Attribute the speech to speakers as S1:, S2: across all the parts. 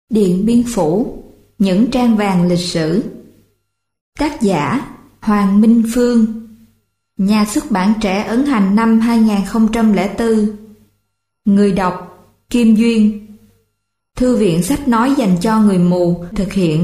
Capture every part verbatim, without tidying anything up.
S1: Điện Biên Phủ, những trang vàng lịch sử. Tác giả Hoàng Minh Phương. Nhà xuất bản Trẻ ấn hành năm hai nghìn không trăm lẻ bốn. Người đọc Kim Duyên. Thư viện sách nói dành cho người mù thực hiện.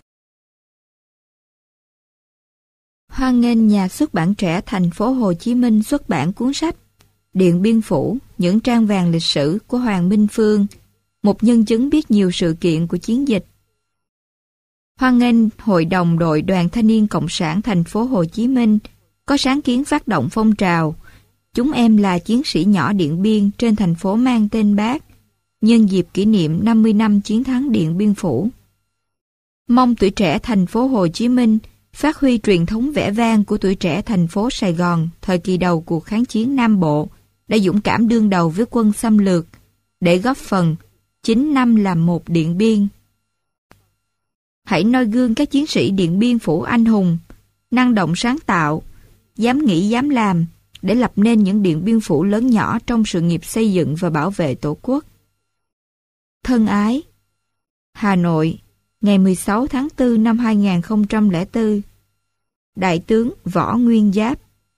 S1: Hoan nghênh Nhà xuất bản Trẻ thành phố Hồ Chí Minh xuất bản cuốn sách Điện Biên Phủ, những trang vàng lịch sử của Hoàng Minh Phương, một nhân chứng biết nhiều sự kiện của chiến dịch. Hoan nghênh Hội đồng đội Đoàn Thanh niên Cộng sản thành phố Hồ Chí Minh có sáng kiến phát động phong trào Chúng em là chiến sĩ nhỏ Điện Biên trên thành phố mang tên Bác, nhân dịp kỷ niệm năm mươi năm chiến thắng Điện Biên Phủ. Mong tuổi trẻ thành phố Hồ Chí Minh phát huy truyền thống vẻ vang của tuổi trẻ thành phố Sài Gòn thời kỳ đầu cuộc kháng chiến Nam Bộ, đã dũng cảm đương đầu với quân xâm lược để góp phần chín năm làm một Điện Biên. Hãy noi gương các chiến sĩ Điện Biên Phủ anh hùng, năng động sáng tạo, dám nghĩ dám làm để lập nên những Điện Biên Phủ lớn nhỏ trong sự nghiệp xây dựng và bảo vệ Tổ quốc. Thân ái, Hà Nội, ngày mười sáu tháng tư năm hai nghìn không trăm lẻ bốn. Đại tướng Võ Nguyên Giáp.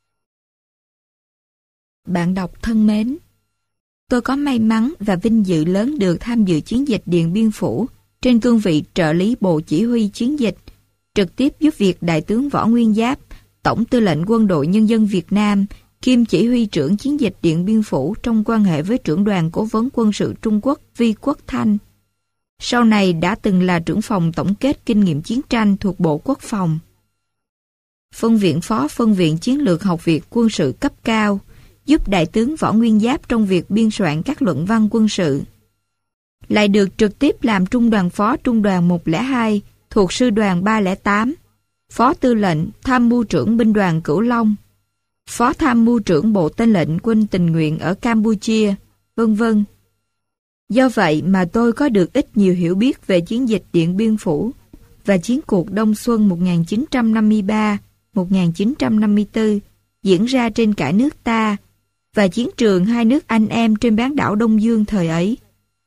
S1: Bạn đọc thân mến, tôi có may mắn và vinh dự lớn được tham dự chiến dịch Điện Biên Phủ trên cương vị trợ lý Bộ Chỉ huy chiến dịch, trực tiếp giúp việc Đại tướng Võ Nguyên Giáp, Tổng tư lệnh Quân đội Nhân dân Việt Nam, kiêm chỉ huy trưởng chiến dịch Điện Biên Phủ trong quan hệ với trưởng đoàn cố vấn quân sự Trung Quốc Vi Quốc Thanh. Sau này đã từng là trưởng phòng tổng kết kinh nghiệm chiến tranh thuộc Bộ Quốc phòng. Phân viện phó phân viện chiến lược Học viện quân sự cấp cao, giúp Đại tướng Võ Nguyên Giáp trong việc biên soạn các luận văn quân sự. Lại được trực tiếp làm trung đoàn phó trung đoàn một không hai thuộc sư đoàn ba không tám, phó tư lệnh tham mưu trưởng binh đoàn Cửu Long, phó tham mưu trưởng bộ tư lệnh quân tình nguyện ở Campuchia, vân vân. Do vậy mà tôi có được ít nhiều hiểu biết về chiến dịch Điện Biên Phủ và chiến cuộc Đông Xuân một nghìn chín trăm năm mươi ba đến một nghìn chín trăm năm mươi tư diễn ra trên cả nước ta và chiến trường hai nước anh em trên bán đảo Đông Dương thời ấy.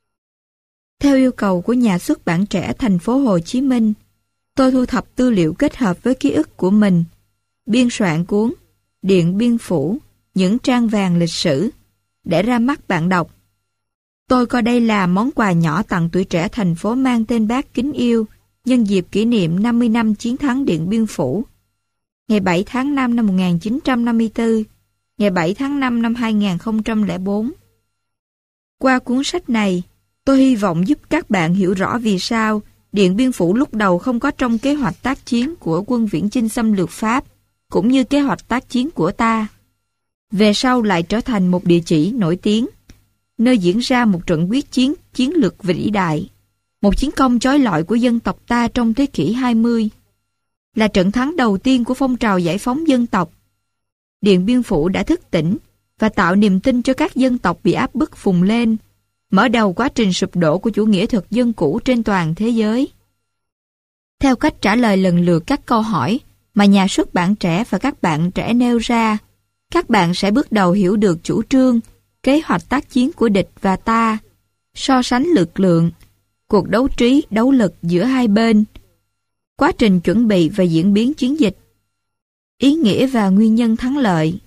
S1: Theo yêu cầu của Nhà xuất bản Trẻ thành phố Hồ Chí Minh, tôi thu thập tư liệu kết hợp với ký ức của mình, biên soạn cuốn Điện Biên Phủ, những trang vàng lịch sử, để ra mắt bạn đọc. Tôi coi đây là món quà nhỏ tặng tuổi trẻ thành phố mang tên Bác kính yêu nhân dịp kỷ niệm năm mươi năm chiến thắng Điện Biên Phủ, ngày bảy tháng năm năm một nghìn chín trăm năm mươi tư, ngày bảy tháng năm năm hai nghìn không trăm lẻ bốn. Qua cuốn sách này, tôi hy vọng giúp các bạn hiểu rõ vì sao Điện Biên Phủ lúc đầu không có trong kế hoạch tác chiến của quân viễn chinh xâm lược Pháp, cũng như kế hoạch tác chiến của ta. Về sau lại trở thành một địa chỉ nổi tiếng, nơi diễn ra một trận quyết chiến chiến lược vĩ đại, một chiến công chói lọi của dân tộc ta trong thế kỷ hai mươi, là trận thắng đầu tiên của phong trào giải phóng dân tộc. Điện Biên Phủ đã thức tỉnh và tạo niềm tin cho các dân tộc bị áp bức phùng lên, mở đầu quá trình sụp đổ của chủ nghĩa thực dân cũ trên toàn thế giới. Theo cách trả lời lần lượt các câu hỏi mà Nhà xuất bản Trẻ và các bạn trẻ nêu ra, các bạn sẽ bước đầu hiểu được chủ trương, kế hoạch tác chiến của địch và ta, so sánh lực lượng, cuộc đấu trí, đấu lực giữa hai bên, quá trình chuẩn bị và diễn biến chiến dịch, ý nghĩa và nguyên nhân thắng lợi.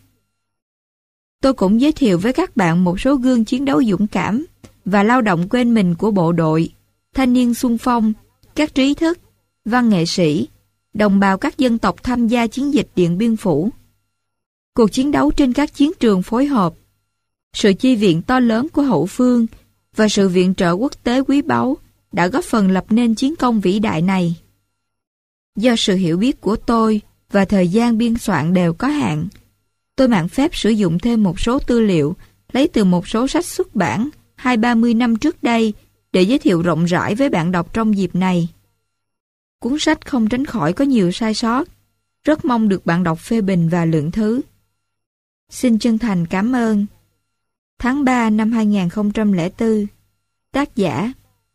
S1: Tôi cũng giới thiệu với các bạn một số gương chiến đấu dũng cảm và lao động quên mình của bộ đội, thanh niên xung phong, các trí thức, văn nghệ sĩ, đồng bào các dân tộc tham gia chiến dịch Điện Biên Phủ. Cuộc chiến đấu trên các chiến trường phối hợp, sự chi viện to lớn của hậu phương và sự viện trợ quốc tế quý báu đã góp phần lập nên chiến công vĩ đại này. Do sự hiểu biết của tôi và thời gian biên soạn đều có hạn, tôi mạn phép sử dụng thêm một số tư liệu lấy từ một số sách xuất bản hai ba mươi năm trước đây để giới thiệu rộng rãi với bạn đọc trong dịp này. Cuốn sách không tránh khỏi có nhiều sai sót, rất mong được bạn đọc phê bình và lượng thứ. Xin chân thành cảm ơn. Tháng ba năm hai nghìn không trăm lẻ bốn. Tác giả.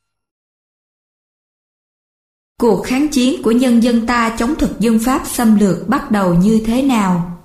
S1: Cuộc kháng chiến của nhân dân ta chống thực dân Pháp xâm lược bắt đầu như thế nào?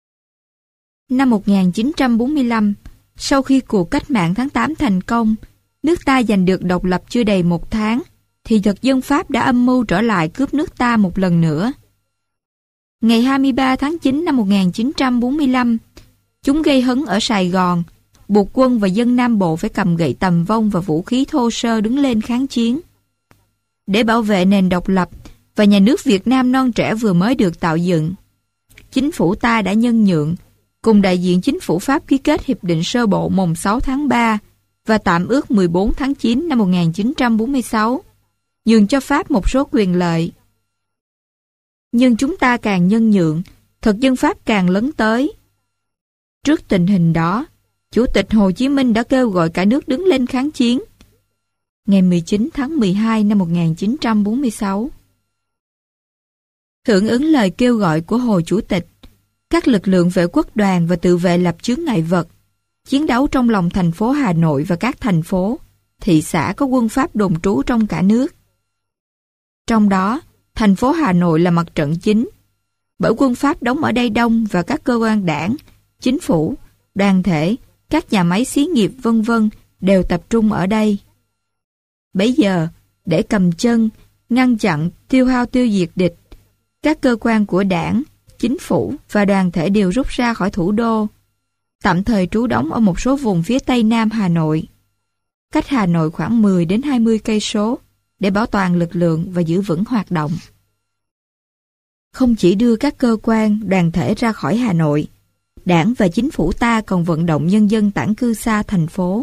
S1: Năm một nghìn chín trăm bốn mươi lăm, sau khi cuộc cách mạng tháng tám thành công, nước ta giành được độc lập chưa đầy một tháng, thì thực dân Pháp đã âm mưu trở lại cướp nước ta một lần nữa. Ngày hai mươi ba tháng chín năm một nghìn chín trăm bốn mươi lăm, chúng gây hấn ở Sài Gòn, buộc quân và dân Nam Bộ phải cầm gậy tầm vông và vũ khí thô sơ đứng lên kháng chiến. Để bảo vệ nền độc lập và nhà nước Việt Nam non trẻ vừa mới được tạo dựng, chính phủ ta đã nhân nhượng, cùng đại diện chính phủ Pháp ký kết hiệp định sơ bộ mùng sáu tháng ba và tạm ước mười bốn tháng chín năm một nghìn chín trăm bốn mươi sáu, nhường cho Pháp một số quyền lợi. Nhưng chúng ta càng nhân nhượng, thực dân Pháp càng lấn tới. Trước tình hình đó, Chủ tịch Hồ Chí Minh đã kêu gọi cả nước đứng lên kháng chiến. Ngày mười chín tháng mười hai năm một nghìn chín trăm bốn mươi sáu, hưởng ứng lời kêu gọi của Hồ Chủ tịch, các lực lượng vệ quốc đoàn và tự vệ lập chướng ngại vật, chiến đấu trong lòng thành phố Hà Nội và các thành phố, thị xã có quân Pháp đồn trú trong cả nước. Trong đó, thành phố Hà Nội là mặt trận chính, bởi quân Pháp đóng ở đây đông và các cơ quan đảng, chính phủ, đoàn thể, các nhà máy xí nghiệp vân vân đều tập trung ở đây. Bấy giờ, để cầm chân, ngăn chặn, tiêu hao tiêu diệt địch, các cơ quan của đảng, chính phủ và đoàn thể đều rút ra khỏi thủ đô, tạm thời trú đóng ở một số vùng phía tây nam Hà Nội, cách Hà Nội khoảng mười đến hai mươi cây số để bảo toàn lực lượng và giữ vững hoạt động. Không chỉ đưa các cơ quan, đoàn thể ra khỏi Hà Nội, đảng và chính phủ ta còn vận động nhân dân tản cư xa thành phố.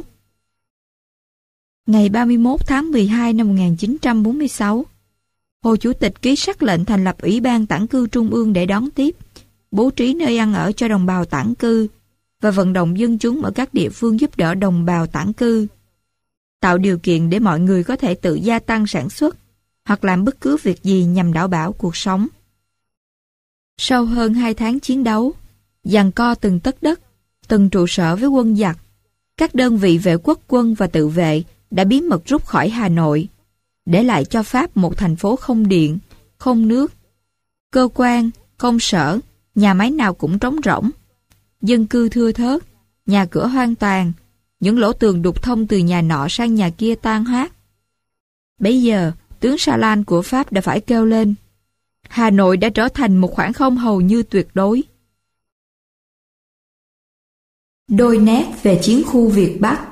S1: Ngày ba mươi mốt tháng mười hai năm một nghìn chín trăm bốn mươi sáu, Hồ Chủ tịch ký sắc lệnh thành lập Ủy ban tản cư Trung ương để đón tiếp, bố trí nơi ăn ở cho đồng bào tản cư và vận động dân chúng ở các địa phương giúp đỡ đồng bào tản cư, tạo điều kiện để mọi người có thể tự gia tăng sản xuất hoặc làm bất cứ việc gì nhằm đảm bảo cuộc sống. Sau hơn hai tháng chiến đấu, giằng co từng tấc đất, từng trụ sở với quân giặc, các đơn vị vệ quốc quân và tự vệ đã bí mật rút khỏi Hà Nội, để lại cho Pháp một thành phố không điện, không nước. Cơ quan, công sở, nhà máy nào cũng trống rỗng. Dân cư thưa thớt, nhà cửa hoang tàn, những lỗ tường đục thông từ nhà nọ sang nhà kia tan hoác. Bấy giờ, tướng Salan của Pháp đã phải kêu lên: Hà Nội đã trở thành một khoảng không hầu như tuyệt đối. Đôi nét về chiến khu Việt Bắc.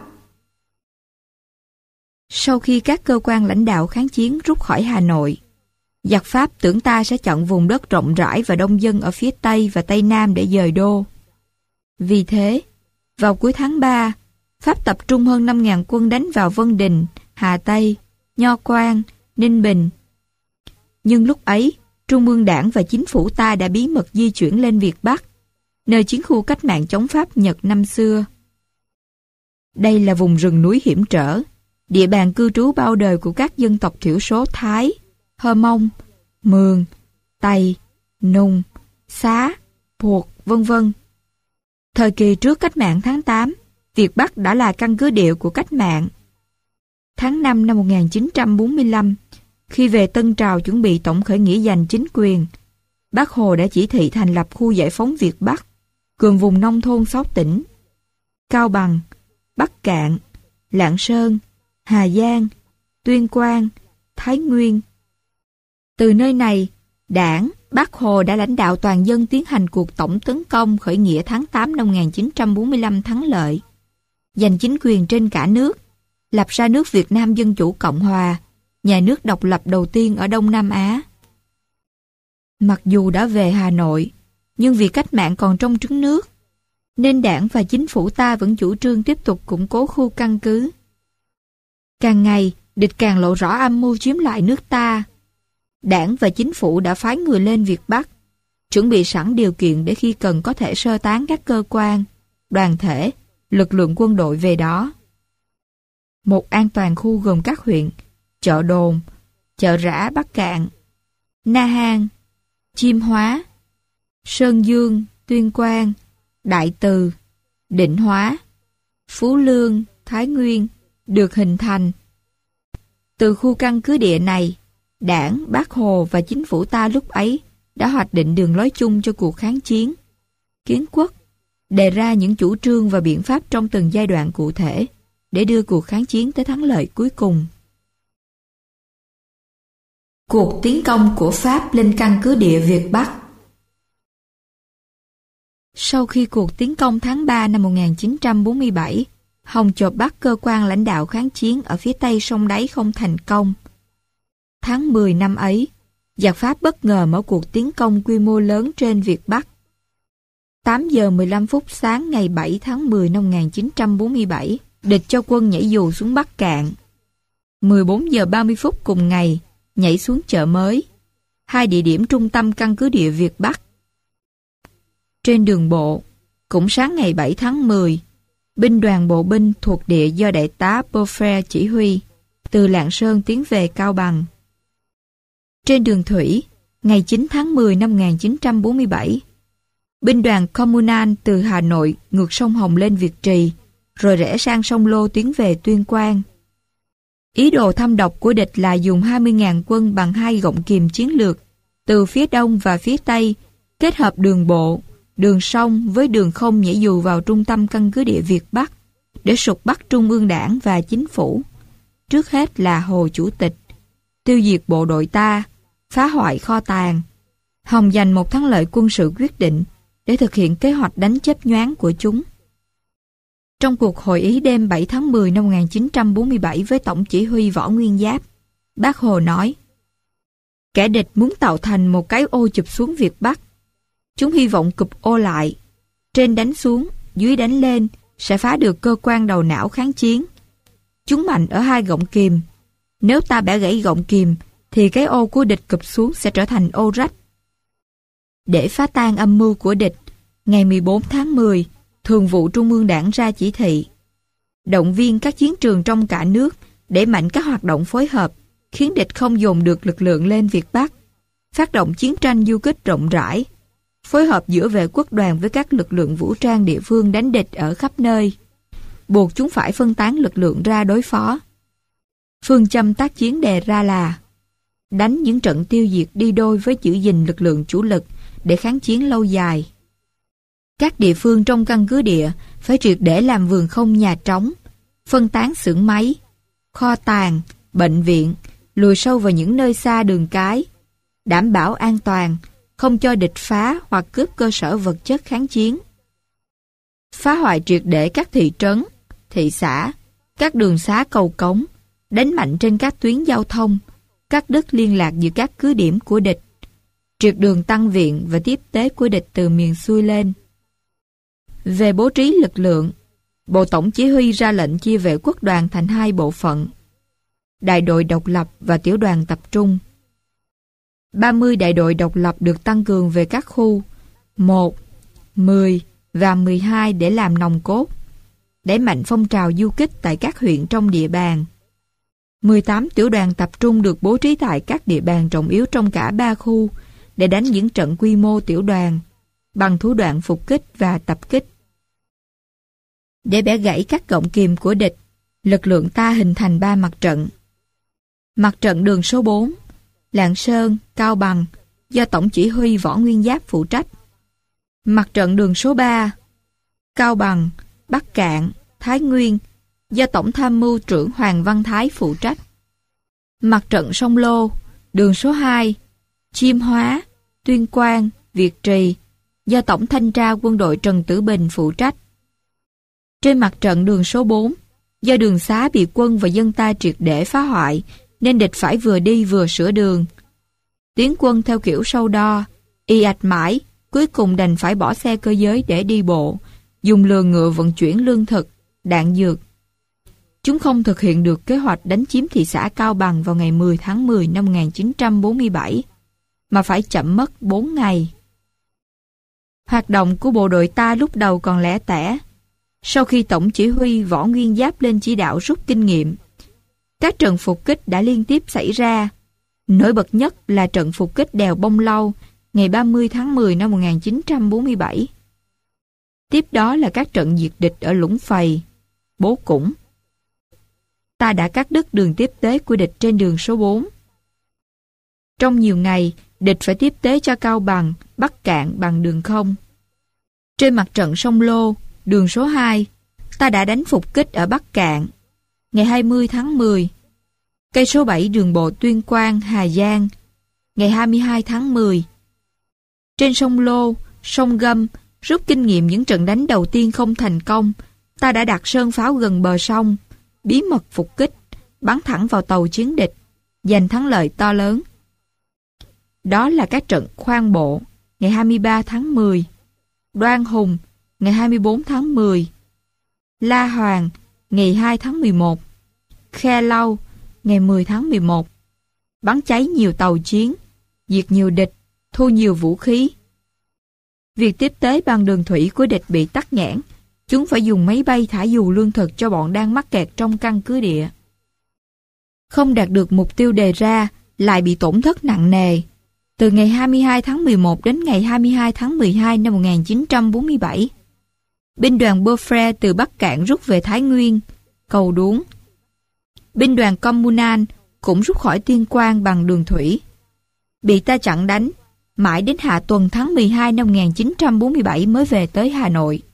S1: Sau khi các cơ quan lãnh đạo kháng chiến rút khỏi Hà Nội, giặc Pháp tưởng ta sẽ chọn vùng đất rộng rãi và đông dân ở phía Tây và Tây Nam để dời đô. Vì thế, vào cuối tháng ba, Pháp tập trung hơn năm nghìn quân đánh vào Vân Đình, Hà Tây, Nho Quan, Ninh Bình. Nhưng lúc ấy, Trung ương Đảng và chính phủ ta đã bí mật di chuyển lên Việt Bắc, nơi chiến khu cách mạng chống Pháp Nhật năm xưa. Đây là vùng rừng núi hiểm trở, địa bàn cư trú bao đời của các dân tộc thiểu số Thái, Hơ Mông, Mường, Tày, Nùng, Xá, Puộc, vân vân. Thời kỳ trước cách mạng tháng tám, Việt Bắc đã là căn cứ địa của cách mạng. Tháng năm năm một nghìn chín trăm bốn mươi lăm, khi về Tân Trào chuẩn bị tổng khởi nghĩa giành chính quyền, Bác Hồ đã chỉ thị thành lập khu giải phóng Việt Bắc, gồm vùng nông thôn sáu tỉnh: Cao Bằng, Bắc Cạn, Lạng Sơn, Hà Giang, Tuyên Quang, Thái Nguyên. Từ nơi này, Đảng, Bác Hồ đã lãnh đạo toàn dân tiến hành cuộc tổng tấn công khởi nghĩa tháng tám năm một nghìn chín trăm bốn mươi lăm thắng lợi, giành chính quyền trên cả nước, lập ra nước Việt Nam Dân Chủ Cộng Hòa, nhà nước độc lập đầu tiên ở Đông Nam Á. Mặc dù đã về Hà Nội, nhưng vì cách mạng còn trong trứng nước, nên đảng và chính phủ ta vẫn chủ trương tiếp tục củng cố khu căn cứ. Càng ngày, địch càng lộ rõ âm mưu chiếm lại nước ta. Đảng và chính phủ đã phái người lên Việt Bắc, chuẩn bị sẵn điều kiện để khi cần có thể sơ tán các cơ quan, đoàn thể, lực lượng quân đội về đó. Một an toàn khu gồm các huyện Chợ Đồn, Chợ Rã Bắc Cạn, Na Hang, Chiêm Hóa, Sơn Dương, Tuyên Quang, Đại Từ, Định Hóa, Phú Lương, Thái Nguyên được hình thành. Từ khu căn cứ địa này, Đảng, Bác Hồ và chính phủ ta lúc ấy đã hoạch định đường lối chung cho cuộc kháng chiến, kiến quốc, đề ra những chủ trương và biện pháp trong từng giai đoạn cụ thể, để đưa cuộc kháng chiến tới thắng lợi cuối cùng. Cuộc tiến công của Pháp lên căn cứ địa Việt Bắc. Sau khi cuộc tiến công tháng ba năm một nghìn chín trăm bốn mươi bảy, Hồng chộp bắt cơ quan lãnh đạo kháng chiến ở phía tây sông Đáy không thành công. Tháng mười năm ấy, giặc Pháp bất ngờ mở cuộc tiến công quy mô lớn trên Việt Bắc. tám giờ mười lăm phút sáng ngày bảy tháng mười năm một nghìn chín trăm bốn mươi bảy, địch cho quân nhảy dù xuống Bắc Cạn. mười bốn giờ ba mươi phút cùng ngày, nhảy xuống Chợ Mới, hai địa điểm trung tâm căn cứ địa Việt Bắc. Trên đường bộ, cũng sáng ngày bảy tháng mười, binh đoàn bộ binh thuộc địa do đại tá Beaufort chỉ huy, từ Lạng Sơn tiến về Cao Bằng. Trên đường thủy, ngày chín tháng mười năm một nghìn chín trăm bốn mươi bảy, binh đoàn Communal từ Hà Nội ngược sông Hồng lên Việt Trì, rồi rẽ sang sông Lô tiến về Tuyên Quang. Ý đồ thâm độc của địch là dùng hai mươi nghìn quân bằng hai gọng kìm chiến lược, từ phía đông và phía tây, kết hợp đường bộ, đường sông với đường không nhảy dù vào trung tâm căn cứ địa Việt Bắc, để sụt bắt Trung ương Đảng và Chính phủ. Trước hết là Hồ Chủ tịch, tiêu diệt bộ đội ta, phá hoại kho tàng. Hồng giành một thắng lợi quân sự quyết định để thực hiện kế hoạch đánh chớp nhoáng của chúng. Trong cuộc hội ý đêm bảy tháng mười năm một nghìn chín trăm bốn mươi bảy với Tổng chỉ huy Võ Nguyên Giáp, Bác Hồ nói: kẻ địch muốn tạo thành một cái ô chụp xuống Việt Bắc. Chúng hy vọng cụp ô lại, trên đánh xuống, dưới đánh lên, sẽ phá được cơ quan đầu não kháng chiến. Chúng mạnh ở hai gọng kìm. Nếu ta bẻ gãy gọng kìm, thì cái ô của địch cụp xuống sẽ trở thành ô rách. Để phá tan âm mưu của địch, ngày mười bốn tháng mười, Thường vụ Trung ương Đảng ra chỉ thị động viên các chiến trường trong cả nước đẩy mạnh các hoạt động phối hợp, khiến địch không dồn được lực lượng lên Việt Bắc, phát động chiến tranh du kích rộng rãi, phối hợp giữa vệ quốc đoàn với các lực lượng vũ trang địa phương đánh địch ở khắp nơi, buộc chúng phải phân tán lực lượng ra đối phó. Phương châm tác chiến đề ra là đánh những trận tiêu diệt đi đôi với giữ gìn lực lượng chủ lực để kháng chiến lâu dài. Các địa phương trong căn cứ địa phải triệt để làm vườn không nhà trống, phân tán xưởng máy, kho tàng, bệnh viện, lùi sâu vào những nơi xa đường cái, đảm bảo an toàn, không cho địch phá hoặc cướp cơ sở vật chất kháng chiến. Phá hoại triệt để các thị trấn, thị xã, các đường xá cầu cống, đánh mạnh trên các tuyến giao thông, cắt đứt liên lạc giữa các cứ điểm của địch, triệt đường tăng viện và tiếp tế của địch từ miền xuôi lên. Về bố trí lực lượng, Bộ Tổng Chỉ huy ra lệnh chia vệ quốc đoàn thành hai bộ phận: đại đội độc lập và tiểu đoàn tập trung. ba mươi đại đội độc lập được tăng cường về các khu một, mười và mười hai để làm nòng cốt, đẩy mạnh phong trào du kích tại các huyện trong địa bàn. mười tám tiểu đoàn tập trung được bố trí tại các địa bàn trọng yếu trong cả ba khu để đánh những trận quy mô tiểu đoàn, bằng thủ đoạn phục kích và tập kích. Để bẻ gãy các gọng kìm của địch, lực lượng ta hình thành ba mặt trận. Mặt trận đường số bốn, Lạng Sơn, Cao Bằng, do Tổng chỉ huy Võ Nguyên Giáp phụ trách. Mặt trận đường số ba, Cao Bằng, Bắc Cạn, Thái Nguyên, do Tổng tham mưu trưởng Hoàng Văn Thái phụ trách. Mặt trận sông Lô, đường số hai, Chiêm Hóa, Tuyên Quang, Việt Trì, do Tổng thanh tra quân đội Trần Tử Bình phụ trách. Trên mặt trận đường số bốn, do đường xá bị quân và dân ta triệt để phá hoại, nên địch phải vừa đi vừa sửa đường. Tiến quân theo kiểu sâu đo, y ạch mãi, cuối cùng đành phải bỏ xe cơ giới để đi bộ, dùng lừa ngựa vận chuyển lương thực, đạn dược. Chúng không thực hiện được kế hoạch đánh chiếm thị xã Cao Bằng vào ngày mười tháng mười năm một nghìn chín trăm bốn mươi bảy, mà phải chậm mất bốn ngày. Hoạt động của bộ đội ta lúc đầu còn lẻ tẻ. Sau khi Tổng chỉ huy Võ Nguyên Giáp lên chỉ đạo rút kinh nghiệm, các trận phục kích đã liên tiếp xảy ra. Nổi bật nhất là trận phục kích đèo Bông Lau ngày ba mươi tháng mười năm một nghìn chín trăm bốn mươi bảy. Tiếp đó là các trận diệt địch ở Lũng Phầy, Bố Củng. Ta đã cắt đứt đường tiếp tế của địch trên đường số bốn. Trong nhiều ngày, địch phải tiếp tế cho Cao Bằng, Bắc Cạn bằng đường không. Trên mặt trận sông Lô, đường số hai, ta đã đánh phục kích ở Bắc Cạn, ngày hai mươi tháng mười. Cây số bảy đường bộ Tuyên Quang, Hà Giang, ngày hai mươi hai tháng mười. Trên sông Lô, sông Gâm, rút kinh nghiệm những trận đánh đầu tiên không thành công, ta đã đặt sơn pháo gần bờ sông, bí mật phục kích, bắn thẳng vào tàu chiến địch, giành thắng lợi to lớn. Đó là các trận Khoan Bộ, ngày hai mươi ba tháng mười, Đoan Hùng, ngày hai mươi bốn tháng mười, La Hoàng, ngày hai tháng mười một, Khe Lau, ngày mười tháng mười một. Bắn cháy nhiều tàu chiến, diệt nhiều địch, thu nhiều vũ khí. Việc tiếp tế bằng đường thủy của địch bị tắc nghẽn, chúng phải dùng máy bay thả dù lương thực cho bọn đang mắc kẹt trong căn cứ địa. Không đạt được mục tiêu đề ra, lại bị tổn thất nặng nề. Từ ngày hai mươi hai tháng mười một đến ngày hai mươi hai tháng mười hai năm một nghìn chín trăm bốn mươi bảy, binh đoàn Beaufort từ Bắc Cạn rút về Thái Nguyên, Cầu Đuống. Binh đoàn Communal cũng rút khỏi Tuyên Quang bằng đường thủy. Bị ta chặn đánh, mãi đến hạ tuần tháng mười hai năm một nghìn chín trăm bốn mươi bảy mới về tới Hà Nội.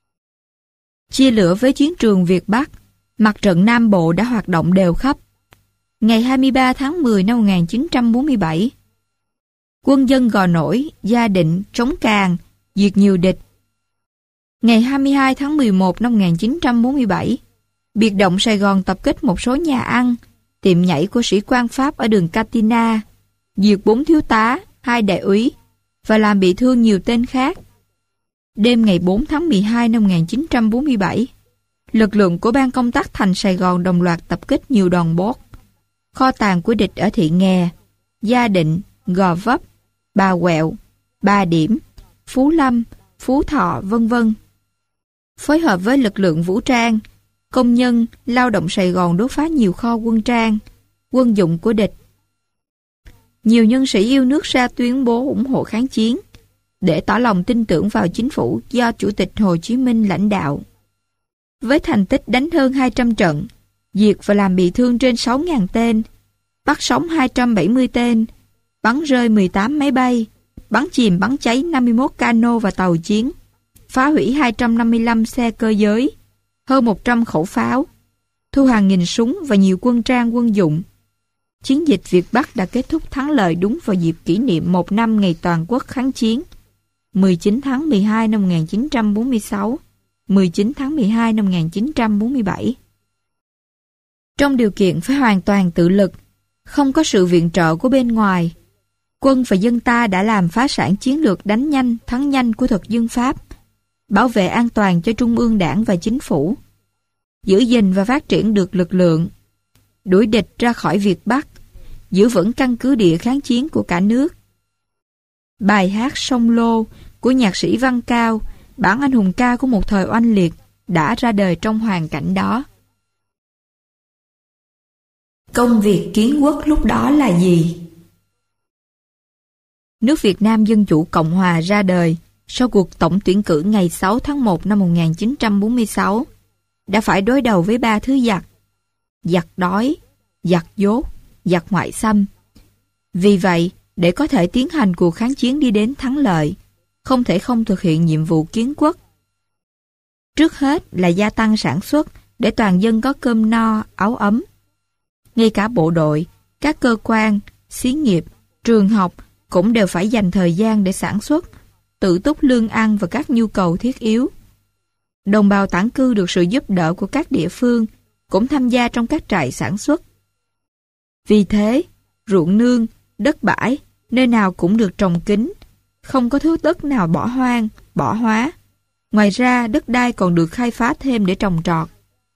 S1: Chia lửa với chiến trường Việt Bắc, mặt trận Nam Bộ đã hoạt động đều khắp. Ngày hai mươi ba tháng mười năm một nghìn chín trăm bốn mươi bảy, quân dân Gò Nổi, Gia Định, Trống Càn, diệt nhiều địch. Ngày hai mươi hai tháng mười một năm một nghìn chín trăm bốn mươi bảy, biệt động Sài Gòn tập kích một số nhà ăn, tiệm nhảy của sĩ quan Pháp ở đường Catina, diệt bốn thiếu tá, hai đại úy và làm bị thương nhiều tên khác. Đêm ngày bốn tháng mười hai năm một nghìn chín trăm bốn mươi bảy, lực lượng của ban công tác thành Sài Gòn đồng loạt tập kích nhiều đòn bốt, kho tàng của địch ở Thị Nghè, Gia Định, Gò Vấp, Bà Quẹo, Bà Điểm, Phú Lâm, Phú Thọ, vân vân. Phối hợp với lực lượng vũ trang, công nhân, lao động Sài Gòn đốt phá nhiều kho quân trang, quân dụng của địch. Nhiều nhân sĩ yêu nước ra tuyên bố ủng hộ kháng chiến, để tỏ lòng tin tưởng vào chính phủ do Chủ tịch Hồ Chí Minh lãnh đạo. Với thành tích đánh hơn hai trăm trận, diệt và làm bị thương trên sáu nghìn tên, bắt sống hai trăm bảy mươi tên, bắn rơi mười tám máy bay, bắn chìm bắn cháy năm mươi mốt cano và tàu chiến, phá hủy hai trăm năm mươi lăm xe cơ giới, hơn một trăm khẩu pháo, thu hàng nghìn súng và nhiều quân trang quân dụng. Chiến dịch Việt Bắc đã kết thúc thắng lợi đúng vào dịp kỷ niệm một năm ngày toàn quốc kháng chiến, mười chín tháng mười hai năm một nghìn chín trăm bốn mươi sáu, mười chín tháng mười hai năm một nghìn chín trăm bốn mươi bảy. Trong điều kiện phải hoàn toàn tự lực, không có sự viện trợ của bên ngoài, quân và dân ta đã làm phá sản chiến lược đánh nhanh, thắng nhanh của thực dân Pháp, bảo vệ an toàn cho Trung ương Đảng và Chính phủ, giữ gìn và phát triển được lực lượng, đuổi địch ra khỏi Việt Bắc, giữ vững căn cứ địa kháng chiến của cả nước. Bài hát Sông Lô của nhạc sĩ Văn Cao, bản anh hùng ca của một thời oanh liệt, đã ra đời trong hoàn cảnh đó. Công việc kiến quốc lúc đó là gì? Nước Việt Nam Dân Chủ Cộng Hòa ra đời sau cuộc tổng tuyển cử ngày sáu tháng một năm một nghìn chín trăm bốn mươi sáu, đã phải đối đầu với ba thứ giặc: giặc đói, giặc dốt, giặc ngoại xâm. Vì vậy, để có thể tiến hành cuộc kháng chiến đi đến thắng lợi, không thể không thực hiện nhiệm vụ kiến quốc. Trước hết là gia tăng sản xuất để toàn dân có cơm no, áo ấm. Ngay cả bộ đội, các cơ quan, xí nghiệp, trường học cũng đều phải dành thời gian để sản xuất, tự túc lương ăn và các nhu cầu thiết yếu. Đồng bào tản cư được sự giúp đỡ của các địa phương, cũng tham gia trong các trại sản xuất. Vì thế, ruộng nương, đất bãi, nơi nào cũng được trồng kín, không có thứ đất nào bỏ hoang, bỏ hóa. Ngoài ra, đất đai còn được khai phá thêm để trồng trọt.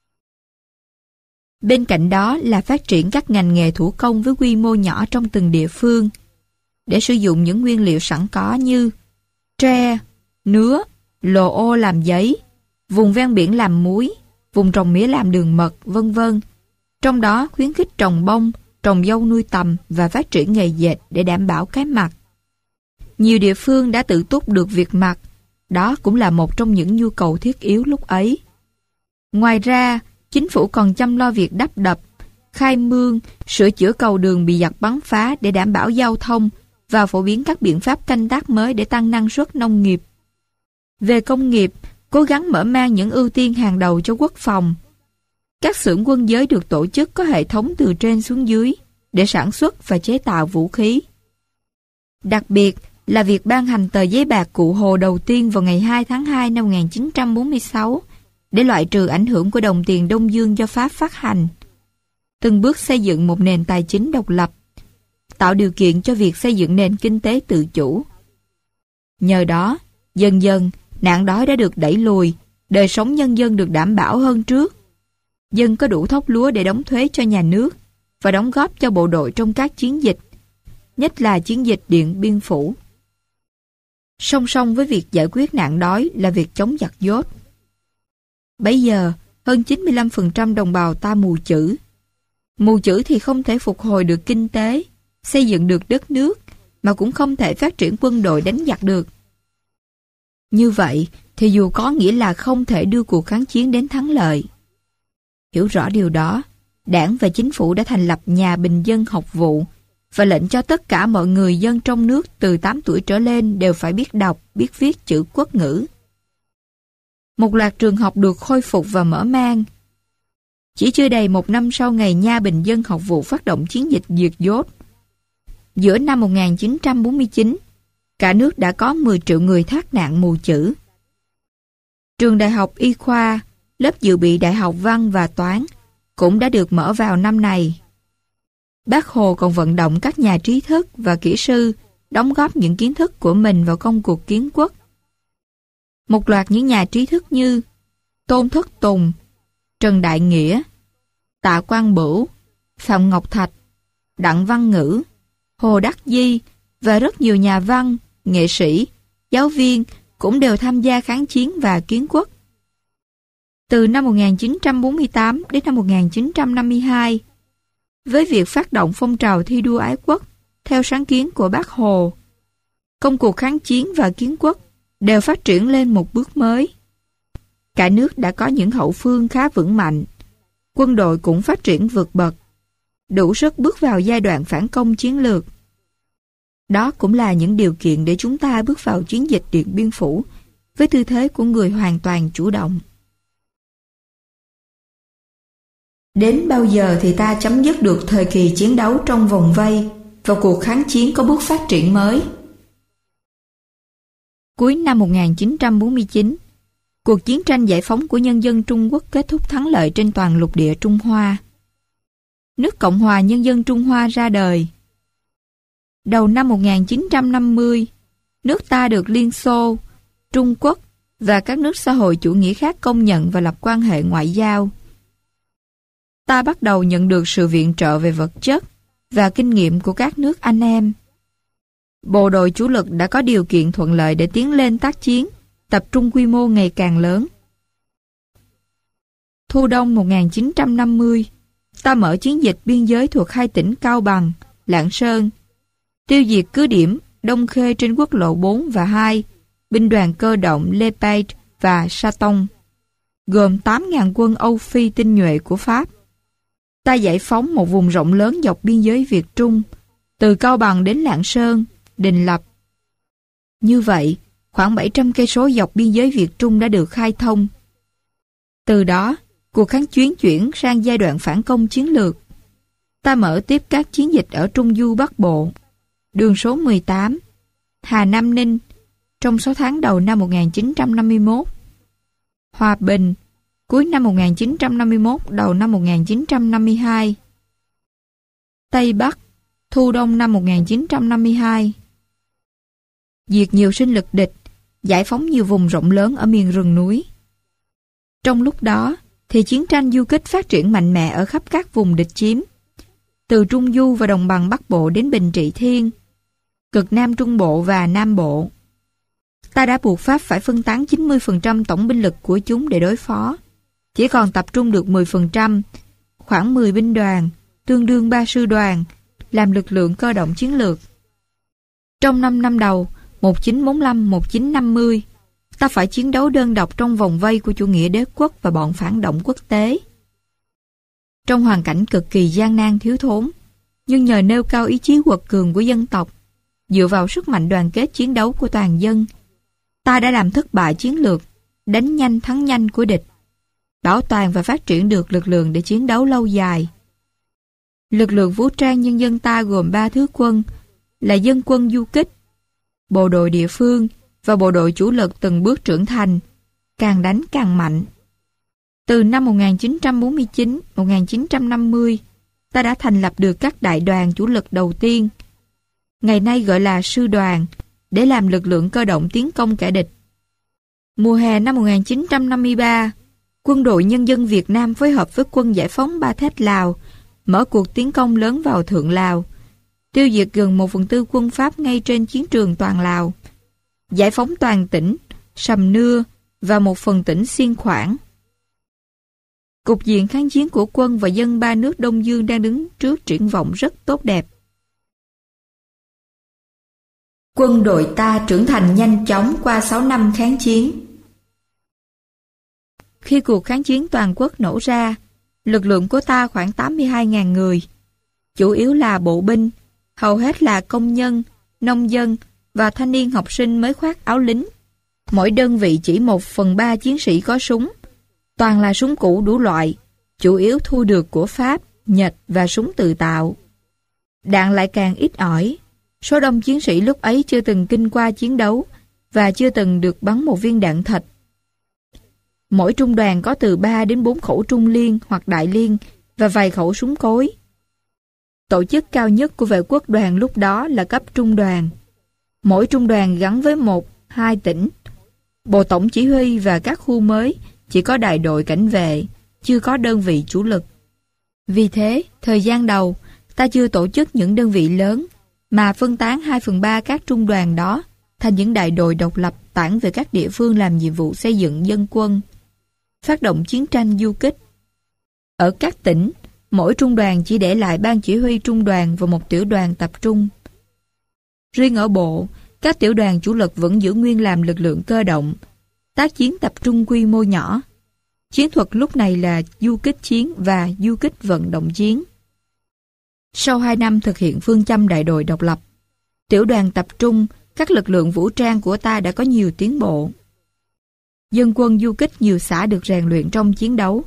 S1: Bên cạnh đó là phát triển các ngành nghề thủ công với quy mô nhỏ trong từng địa phương, để sử dụng những nguyên liệu sẵn có như tre, nứa, lồ ô làm giấy, vùng ven biển làm muối, vùng trồng mía làm đường mật, vân vân. Trong đó khuyến khích trồng bông, trồng dâu nuôi tầm và phát triển nghề dệt để đảm bảo cái mặc. Nhiều địa phương đã tự túc được việc mặc, đó cũng là một trong những nhu cầu thiết yếu lúc ấy. Ngoài ra, chính phủ còn chăm lo việc đắp đập, khai mương, sửa chữa cầu đường bị giặc bắn phá để đảm bảo giao thông và phổ biến các biện pháp canh tác mới để tăng năng suất nông nghiệp. Về công nghiệp, cố gắng mở mang những ưu tiên hàng đầu cho quốc phòng. Các xưởng quân giới được tổ chức có hệ thống từ trên xuống dưới để sản xuất và chế tạo vũ khí. Đặc biệt là việc ban hành tờ giấy bạc Cụ Hồ đầu tiên vào ngày hai tháng hai năm một nghìn chín trăm bốn mươi sáu để loại trừ ảnh hưởng của đồng tiền Đông Dương do Pháp phát hành. Từng bước xây dựng một nền tài chính độc lập, tạo điều kiện cho việc xây dựng nền kinh tế tự chủ. Nhờ đó, dần dần, nạn đói đã được đẩy lùi, đời sống nhân dân được đảm bảo hơn trước. Dân có đủ thóc lúa để đóng thuế cho nhà nước và đóng góp cho bộ đội trong các chiến dịch, nhất là chiến dịch Điện Biên Phủ. Song song với việc giải quyết nạn đói là việc chống giặc dốt. Bấy giờ, hơn chín mươi lăm phần trăm đồng bào ta mù chữ. Mù chữ thì không thể phục hồi được kinh tế, xây dựng được đất nước, mà cũng không thể phát triển quân đội đánh giặc được. Như vậy, thì dù có nghĩa là không thể đưa cuộc kháng chiến đến thắng lợi. Hiểu rõ điều đó, Đảng và Chính phủ đã thành lập Nhà Bình dân học vụ và lệnh cho tất cả mọi người dân trong nước từ tám tuổi trở lên đều phải biết đọc, biết viết chữ quốc ngữ. Một loạt trường học được khôi phục và mở mang. Chỉ chưa đầy một năm sau ngày Nhà Bình dân học vụ phát động chiến dịch diệt dốt, giữa năm một nghìn chín trăm bốn mươi chín, cả nước đã có mười triệu người thoát nạn mù chữ. Trường đại học y khoa, lớp dự bị đại học văn và toán cũng đã được mở vào năm này. Bác Hồ còn vận động các nhà trí thức và kỹ sư đóng góp những kiến thức của mình vào công cuộc kiến quốc. Một loạt những nhà trí thức như Tôn Thất Tùng, Trần Đại Nghĩa, Tạ Quang Bửu, Phạm Ngọc Thạch, Đặng Văn Ngữ, Hồ Đắc Di và rất nhiều nhà văn, nghệ sĩ, giáo viên cũng đều tham gia kháng chiến và kiến quốc. Từ năm một nghìn chín trăm bốn mươi tám đến năm một nghìn chín trăm năm mươi hai, với việc phát động phong trào thi đua ái quốc theo sáng kiến của Bác Hồ, công cuộc kháng chiến và kiến quốc đều phát triển lên một bước mới. Cả nước đã có những hậu phương khá vững mạnh, quân đội cũng phát triển vượt bậc, đủ sức bước vào giai đoạn phản công chiến lược. Đó cũng là những điều kiện để chúng ta bước vào chiến dịch Điện Biên Phủ với tư thế của người hoàn toàn chủ động. Đến bao giờ thì ta chấm dứt được thời kỳ chiến đấu trong vòng vây và cuộc kháng chiến có bước phát triển mới? Cuối năm một nghìn chín trăm bốn mươi chín, cuộc chiến tranh giải phóng của nhân dân Trung Quốc kết thúc thắng lợi trên toàn lục địa Trung Hoa. Nước Cộng hòa Nhân dân Trung Hoa ra đời. Đầu năm một nghìn chín trăm năm mươi, nước ta được Liên Xô, Trung Quốc và các nước xã hội chủ nghĩa khác công nhận và lập quan hệ ngoại giao. Ta bắt đầu nhận được sự viện trợ về vật chất và kinh nghiệm của các nước anh em. Bộ đội chủ lực đã có điều kiện thuận lợi để tiến lên tác chiến, tập trung quy mô ngày càng lớn. Thu đông một nghìn chín trăm năm mươi, ta mở chiến dịch biên giới thuộc hai tỉnh Cao Bằng, Lạng Sơn, tiêu diệt cứ điểm Đông Khê trên quốc lộ bốn và hai, binh đoàn cơ động Lepage và Saton, gồm tám nghìn quân Âu Phi tinh nhuệ của Pháp. Ta giải phóng một vùng rộng lớn dọc biên giới Việt Trung, từ Cao Bằng đến Lạng Sơn, Đình Lập. Như vậy, khoảng bảy trăm cây số dọc biên giới Việt Trung đã được khai thông. Từ đó, cuộc kháng chiến chuyển sang giai đoạn phản công chiến lược. Ta mở tiếp các chiến dịch ở Trung Du Bắc Bộ, đường số mười tám, Hà Nam Ninh, trong sáu tháng đầu năm một nghìn chín trăm năm mươi mốt. Hòa Bình, cuối năm một nghìn chín trăm năm mươi mốt, đầu năm một nghìn chín trăm năm mươi hai. Tây Bắc, thu đông năm một nghìn chín trăm năm mươi hai. Diệt nhiều sinh lực địch, giải phóng nhiều vùng rộng lớn ở miền rừng núi. Trong lúc đó, thì chiến tranh du kích phát triển mạnh mẽ ở khắp các vùng địch chiếm, từ Trung Du và Đồng bằng Bắc Bộ đến Bình Trị Thiên, cực Nam Trung Bộ và Nam Bộ. Ta đã buộc Pháp phải phân tán chín mươi phần trăm tổng binh lực của chúng để đối phó, chỉ còn tập trung được mười phần trăm, khoảng mười binh đoàn, tương đương ba sư đoàn, làm lực lượng cơ động chiến lược. Trong năm năm đầu, một nghìn chín trăm bốn mươi lăm đến một nghìn chín trăm năm mươi, ta phải chiến đấu đơn độc trong vòng vây của chủ nghĩa đế quốc và bọn phản động quốc tế. Trong hoàn cảnh cực kỳ gian nan thiếu thốn, nhưng nhờ nêu cao ý chí quật cường của dân tộc, dựa vào sức mạnh đoàn kết chiến đấu của toàn dân, ta đã làm thất bại chiến lược đánh nhanh thắng nhanh của địch. bảo toàn và phát triển được lực lượng để chiến đấu lâu dài. Lực lượng vũ trang nhân dân ta gồm ba thứ quân là dân quân du kích, bộ đội địa phương và bộ đội chủ lực từng bước trưởng thành, càng đánh càng mạnh. Từ năm một nghìn chín trăm bốn mươi chín đến một nghìn chín trăm năm mươi, ta đã thành lập được các đại đoàn chủ lực đầu tiên, ngày nay gọi là sư đoàn, để làm lực lượng cơ động tiến công kẻ địch. Mùa hè năm một nghìn chín trăm năm mươi ba, Quân đội Nhân dân Việt Nam phối hợp với quân giải phóng Ba Thét Lào mở cuộc tiến công lớn vào Thượng Lào, tiêu diệt gần một phần tư quân Pháp ngay trên chiến trường toàn Lào, giải phóng toàn tỉnh Sầm Nưa và một phần tỉnh Xiên Khoảng. Cục diện kháng chiến của quân và dân ba nước Đông Dương đang đứng trước triển vọng rất tốt đẹp. Quân đội ta trưởng thành nhanh chóng qua sáu năm kháng chiến. Khi cuộc kháng chiến toàn quốc nổ ra, lực lượng của ta khoảng tám mươi hai nghìn người, chủ yếu là bộ binh, hầu hết là công nhân, nông dân và thanh niên học sinh mới khoác áo lính. Mỗi đơn vị chỉ một phần ba chiến sĩ có súng, toàn là súng cũ đủ loại, chủ yếu thu được của Pháp, Nhật và súng tự tạo. Đạn lại càng ít ỏi. Số đông chiến sĩ lúc ấy chưa từng kinh qua chiến đấu và chưa từng được bắn một viên đạn thật. Mỗi trung đoàn có từ ba đến bốn khẩu trung liên hoặc đại liên và vài khẩu súng cối. Tổ chức cao nhất của vệ quốc đoàn lúc đó là cấp trung đoàn. Mỗi trung đoàn gắn với một, hai tỉnh. Bộ tổng chỉ huy và các khu mới chỉ có đại đội cảnh vệ, chưa có đơn vị chủ lực. Vì thế, thời gian đầu, ta chưa tổ chức những đơn vị lớn, mà phân tán hai phần ba các trung đoàn đó thành những đại đội độc lập tản về các địa phương làm nhiệm vụ xây dựng dân quân, phát động chiến tranh du kích. Ở các tỉnh, mỗi trung đoàn chỉ để lại ban chỉ huy trung đoàn và một tiểu đoàn tập trung. Riêng ở bộ, các tiểu đoàn chủ lực vẫn giữ nguyên làm lực lượng cơ động, tác chiến tập trung quy mô nhỏ. Chiến thuật lúc này là du kích chiến và du kích vận động chiến. Sau hai năm thực hiện phương châm đại đội độc lập, tiểu đoàn tập trung, các lực lượng vũ trang của ta đã có nhiều tiến bộ. Dân quân du kích nhiều xã được rèn luyện trong chiến đấu.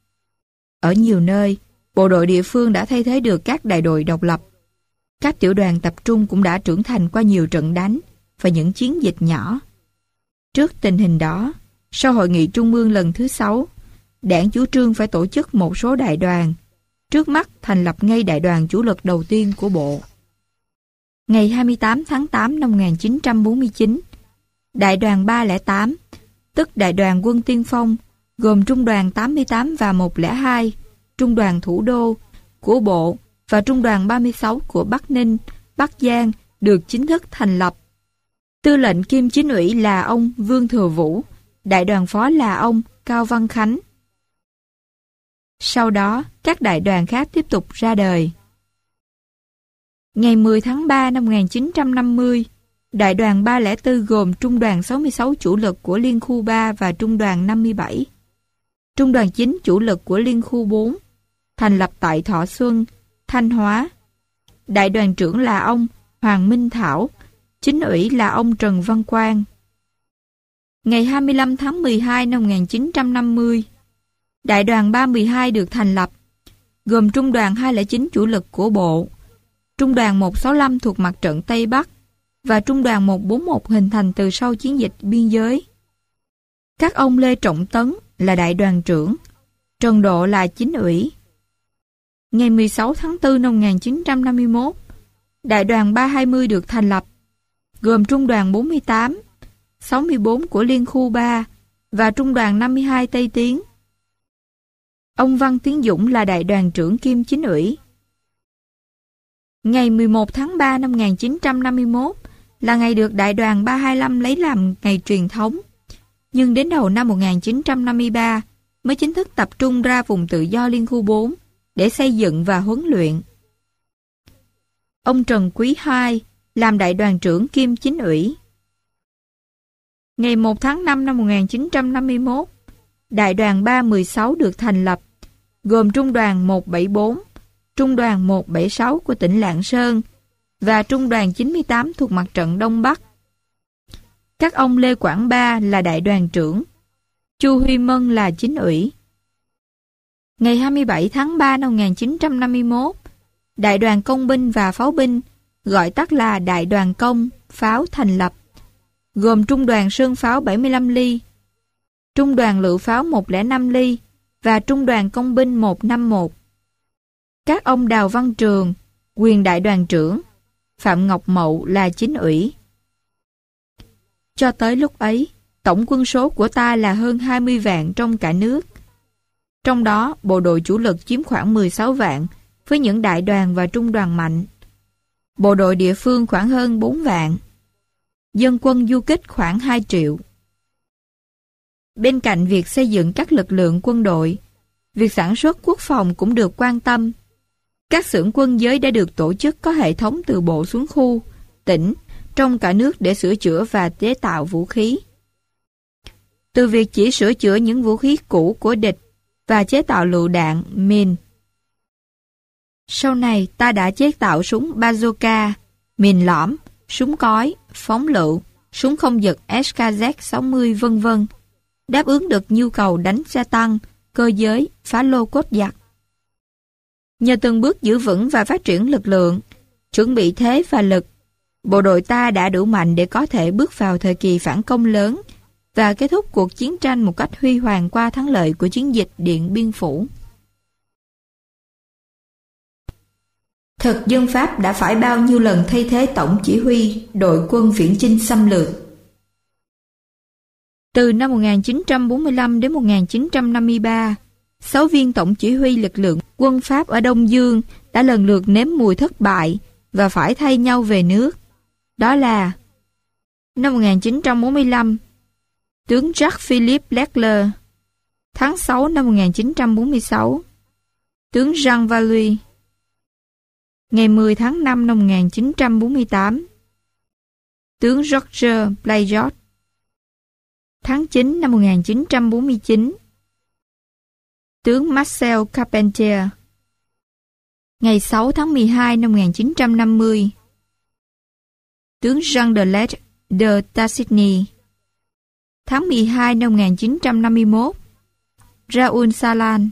S1: Ở nhiều nơi, bộ đội địa phương đã thay thế được các đại đội độc lập. Các tiểu đoàn tập trung cũng đã trưởng thành qua nhiều trận đánh và những chiến dịch nhỏ. Trước tình hình đó, sau hội nghị trung ương lần thứ sáu, Đảng chủ trương phải tổ chức một số đại đoàn, trước mắt thành lập ngay đại đoàn chủ lực đầu tiên của bộ. Ngày hai mươi tám tháng tám năm một nghìn chín trăm bốn mươi chín, đại đoàn ba không tám, tức đại đoàn quân tiên phong, gồm trung đoàn tám mươi tám và một không hai, trung đoàn thủ đô của bộ và trung đoàn ba mươi sáu của Bắc Ninh, Bắc Giang được chính thức thành lập. Tư lệnh kiêm chính ủy là ông Vương Thừa Vũ, đại đoàn phó là ông Cao Văn Khánh. Sau đó, các đại đoàn khác tiếp tục ra đời. Ngày mười tháng ba năm một nghìn chín trăm năm mươi, đại đoàn ba không bốn gồm trung đoàn sáu mươi sáu chủ lực của Liên khu ba và trung đoàn năm mươi bảy. Trung đoàn chín chủ lực của Liên khu bốn, thành lập tại Thọ Xuân, Thanh Hóa. Đại đoàn trưởng là ông Hoàng Minh Thảo, chính ủy là ông Trần Văn Quang. Ngày hai mươi lăm tháng mười hai năm một nghìn chín trăm năm mươi, đại đoàn ba một hai được thành lập, gồm trung đoàn hai không chín chủ lực của bộ, trung đoàn một sáu lăm thuộc mặt trận Tây Bắc và trung đoàn một bốn một hình thành từ sau chiến dịch biên giới. Các ông Lê Trọng Tấn là đại đoàn trưởng, Trần Độ là chính ủy. Ngày mười sáu tháng tư năm một nghìn chín trăm năm mươi mốt, đại đoàn ba hai mươi được thành lập, gồm trung đoàn bốn mươi tám, sáu mươi bốn của Liên khu ba và trung đoàn năm mươi hai Tây Tiến. Ông Văn Tiến Dũng là đại đoàn trưởng kiêm chính ủy. Ngày mười một tháng ba năm một nghìn chín trăm năm mươi mốt là ngày được đại đoàn ba hai lăm lấy làm ngày truyền thống, nhưng đến đầu năm một nghìn chín trăm năm mươi ba mới chính thức tập trung ra vùng tự do Liên khu bốn để xây dựng và huấn luyện. Ông Trần Quý hai làm đại đoàn trưởng kiêm chính ủy. Ngày một tháng năm năm một nghìn chín trăm năm mươi mốt, đại đoàn ba một sáu được thành lập, gồm trung đoàn một bảy bốn, trung đoàn một bảy sáu của tỉnh Lạng Sơn và trung đoàn chín mươi tám thuộc mặt trận Đông Bắc. Các ông Lê Quảng Ba là đại đoàn trưởng, Chu Huy Mân là chính ủy, Ngày hai mươi bảy tháng ba năm một nghìn chín trăm năm mươi mốt, Đại đoàn Công binh và Pháo binh, gọi tắt là Đại đoàn Công, Pháo thành lập, gồm Trung đoàn Sơn pháo bảy mươi lăm ly, Trung đoàn Lựu pháo một không năm ly và Trung đoàn Công binh một năm một. Các ông Đào Văn Trường, quyền đại đoàn trưởng, Phạm Ngọc Mậu là chính ủy. Cho tới lúc ấy, tổng quân số của ta là hơn hai mươi vạn trong cả nước. Trong đó, bộ đội chủ lực chiếm khoảng mười sáu vạn, với những đại đoàn và trung đoàn mạnh. Bộ đội địa phương khoảng hơn bốn vạn. Dân quân du kích khoảng hai triệu. Bên cạnh việc xây dựng các lực lượng quân đội, việc sản xuất quốc phòng cũng được quan tâm. Các xưởng quân giới đã được tổ chức có hệ thống từ bộ xuống khu, tỉnh, trong cả nước để sửa chữa và chế tạo vũ khí. Từ việc chỉ sửa chữa những vũ khí cũ của địch và chế tạo lựu đạn, mìn. Sau này ta đã chế tạo súng bazooka, mìn lõm, súng cói, phóng lựu, súng không giật S K Z sáu mươi vân vân, đáp ứng được nhu cầu đánh xe tăng, cơ giới, phá lô cốt giặc. Nhờ từng bước giữ vững và phát triển lực lượng, chuẩn bị thế và lực, bộ đội ta đã đủ mạnh để có thể bước vào thời kỳ phản công lớn và kết thúc cuộc chiến tranh một cách huy hoàng qua thắng lợi của chiến dịch Điện Biên Phủ. Thực dân Pháp đã phải bao nhiêu lần thay thế tổng chỉ huy đội quân viễn chinh xâm lược? Từ năm một nghìn chín trăm bốn mươi lăm đến một nghìn chín trăm năm mươi ba, sáu viên tổng chỉ huy lực lượng quân Pháp ở Đông Dương đã lần lượt nếm mùi thất bại và phải thay nhau về nước. Đó là năm một nghìn chín trăm bốn mươi lăm, tướng Jacques-Philippe Leclerc. Tháng sáu năm một nghìn chín trăm bốn mươi sáu, tướng Jean Valluy. Ngày mười tháng năm năm một nghìn chín trăm bốn mươi tám, tướng Georges Playot. Tháng chín năm một nghìn chín trăm bốn mươi chín, tướng Marcel Carpentier. Ngày sáu tháng mười hai năm một nghìn chín trăm năm mươi, tướng Jean de Leth de Tassigny. Tháng mười hai năm một nghìn chín trăm năm mươi mốt, Raoul Salan.